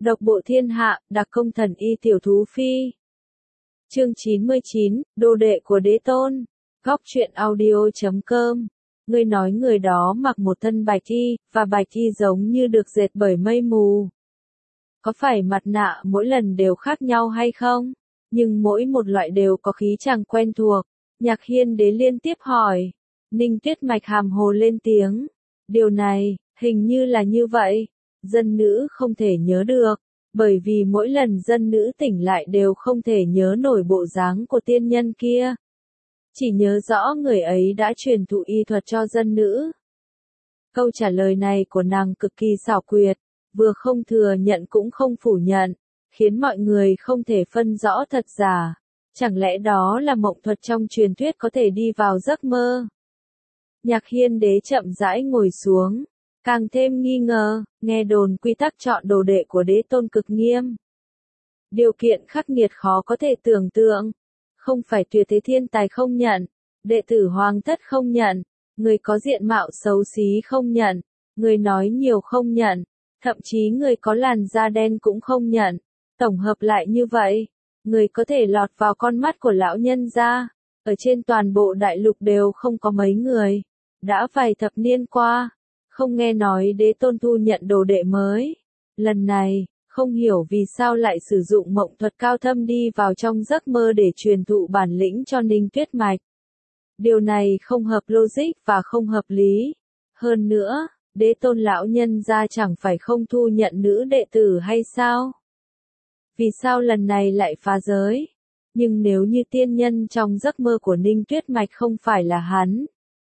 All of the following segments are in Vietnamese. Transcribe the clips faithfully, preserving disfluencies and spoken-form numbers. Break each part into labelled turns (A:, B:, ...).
A: Độc bộ thiên hạ, đặc công thần y tiểu thú phi. Chương chín mươi chín, đồ đệ của đế tôn. Góc truyện audio chấm com. Ngươi nói người đó mặc một thân bạch y, và bạch y giống như được dệt bởi mây mù. Có phải mặt nạ mỗi lần đều khác nhau hay không? Nhưng mỗi một loại đều có khí chàng quen thuộc. Nhạc Hiên Đế liên tiếp hỏi. Ninh Tuyết Mạch hàm hồ lên tiếng. Điều này, hình như là như vậy. Dân nữ không thể nhớ được, bởi vì mỗi lần dân nữ tỉnh lại đều không thể nhớ nổi bộ dáng của tiên nhân kia. Chỉ nhớ rõ người ấy đã truyền thụ y thuật cho dân nữ. Câu trả lời này của nàng cực kỳ xảo quyệt, vừa không thừa nhận cũng không phủ nhận, khiến mọi người không thể phân rõ thật giả. Chẳng lẽ đó là mộng thuật trong truyền thuyết có thể đi vào giấc mơ? Nhạc Hiên Đế chậm rãi ngồi xuống. Càng thêm nghi ngờ, nghe đồn quy tắc chọn đồ đệ của đế tôn cực nghiêm. Điều kiện khắc nghiệt khó có thể tưởng tượng. Không phải tuyệt thế thiên tài không nhận, đệ tử hoàng thất không nhận, người có diện mạo xấu xí không nhận, người nói nhiều không nhận, thậm chí người có làn da đen cũng không nhận. Tổng hợp lại như vậy, người có thể lọt vào con mắt của lão nhân gia, ở trên toàn bộ đại lục đều không có mấy người. Đã vài thập niên qua, không nghe nói đế tôn thu nhận đồ đệ mới. Lần này, không hiểu vì sao lại sử dụng mộng thuật cao thâm đi vào trong giấc mơ để truyền thụ bản lĩnh cho Ninh Tuyết Mạch. Điều này không hợp logic và không hợp lý. Hơn nữa, đế tôn lão nhân gia chẳng phải không thu nhận nữ đệ tử hay sao? Vì sao lần này lại phá giới? Nhưng nếu như tiên nhân trong giấc mơ của Ninh Tuyết Mạch không phải là hắn,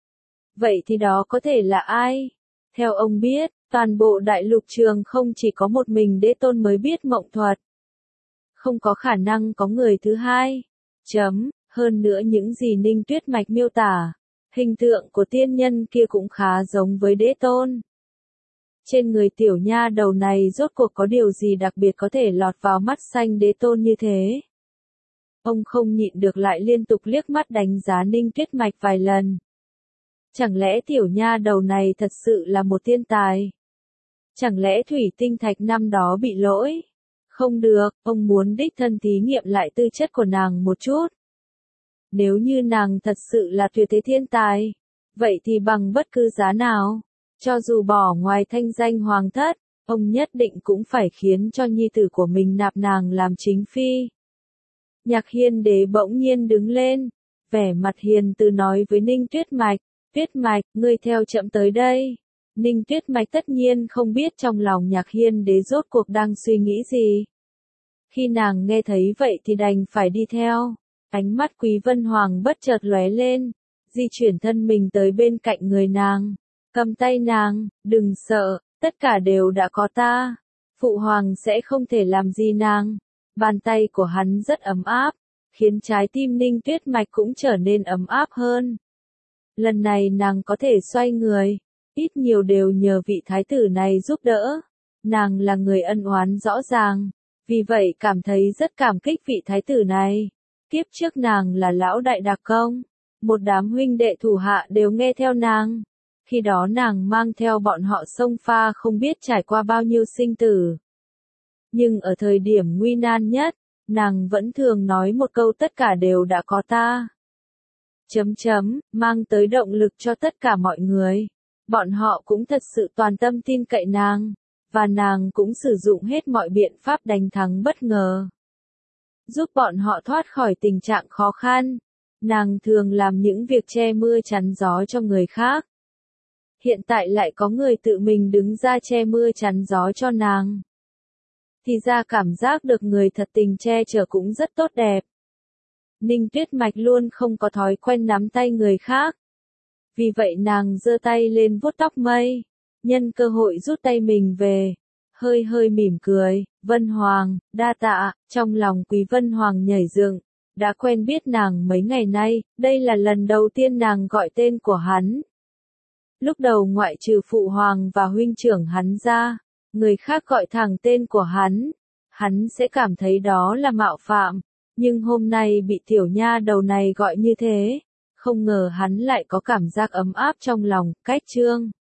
A: vậy thì đó có thể là ai? Theo ông biết, toàn bộ đại lục trường không chỉ có một mình đế tôn mới biết mộng thuật. Không có khả năng có người thứ hai. Chấm, hơn nữa những gì Ninh Tuyết Mạch miêu tả, hình tượng của tiên nhân kia cũng khá giống với đế tôn. Trên người tiểu nha đầu này rốt cuộc có điều gì đặc biệt có thể lọt vào mắt xanh đế tôn như thế? Ông không nhịn được lại liên tục liếc mắt đánh giá Ninh Tuyết Mạch vài lần. Chẳng lẽ tiểu nha đầu này thật sự là một thiên tài? Chẳng lẽ thủy tinh thạch năm đó bị lỗi? Không được, ông muốn đích thân thí nghiệm lại tư chất của nàng một chút. Nếu như nàng thật sự là tuyệt thế thiên tài, vậy thì bằng bất cứ giá nào, cho dù bỏ ngoài thanh danh hoàng thất, ông nhất định cũng phải khiến cho nhi tử của mình nạp nàng làm chính phi. Nhạc Hiên Đế bỗng nhiên đứng lên, vẻ mặt hiền từ nói với Ninh Tuyết Mạch. Tuyết Mạch, ngươi theo chậm tới đây. Ninh Tuyết Mạch tất nhiên không biết trong lòng Nhạc Hiên Đế rốt cuộc đang suy nghĩ gì. Khi nàng nghe thấy vậy thì đành phải đi theo. Ánh mắt Quý Vân Hoàng bất chợt lóe lên, di chuyển thân mình tới bên cạnh người nàng, cầm tay nàng, đừng sợ, tất cả đều đã có ta. Phụ hoàng sẽ không thể làm gì nàng. Bàn tay của hắn rất ấm áp, khiến trái tim Ninh Tuyết Mạch cũng trở nên ấm áp hơn. Lần này nàng có thể xoay người, ít nhiều đều nhờ vị thái tử này giúp đỡ. Nàng là người ân oán rõ ràng, vì vậy cảm thấy rất cảm kích vị thái tử này. Kiếp trước nàng là lão đại đặc công, một đám huynh đệ thủ hạ đều nghe theo nàng. Khi đó nàng mang theo bọn họ xông pha không biết trải qua bao nhiêu sinh tử. Nhưng ở thời điểm nguy nan nhất, nàng vẫn thường nói một câu tất cả đều đã có ta. Chấm chấm, mang tới động lực cho tất cả mọi người. Bọn họ cũng thật sự toàn tâm tin cậy nàng, và nàng cũng sử dụng hết mọi biện pháp đánh thắng bất ngờ. Giúp bọn họ thoát khỏi tình trạng khó khăn. Nàng thường làm những việc che mưa chắn gió cho người khác. Hiện tại lại có người tự mình đứng ra che mưa chắn gió cho nàng. Thì ra cảm giác được người thật tình che chở cũng rất tốt đẹp. Ninh Tuyết Mạch luôn không có thói quen nắm tay người khác. Vì vậy nàng giơ tay lên vuốt tóc mây, nhân cơ hội rút tay mình về, hơi hơi mỉm cười. Vân Hoàng, đa tạ. Trong lòng Quý Vân Hoàng nhảy dựng, đã quen biết nàng mấy ngày nay, đây là lần đầu tiên nàng gọi tên của hắn. Lúc đầu ngoại trừ phụ hoàng và huynh trưởng hắn ra, người khác gọi thẳng tên của hắn, hắn sẽ cảm thấy đó là mạo phạm. Nhưng hôm nay bị tiểu nha đầu này gọi như thế, không ngờ hắn lại có cảm giác ấm áp trong lòng. Cách chương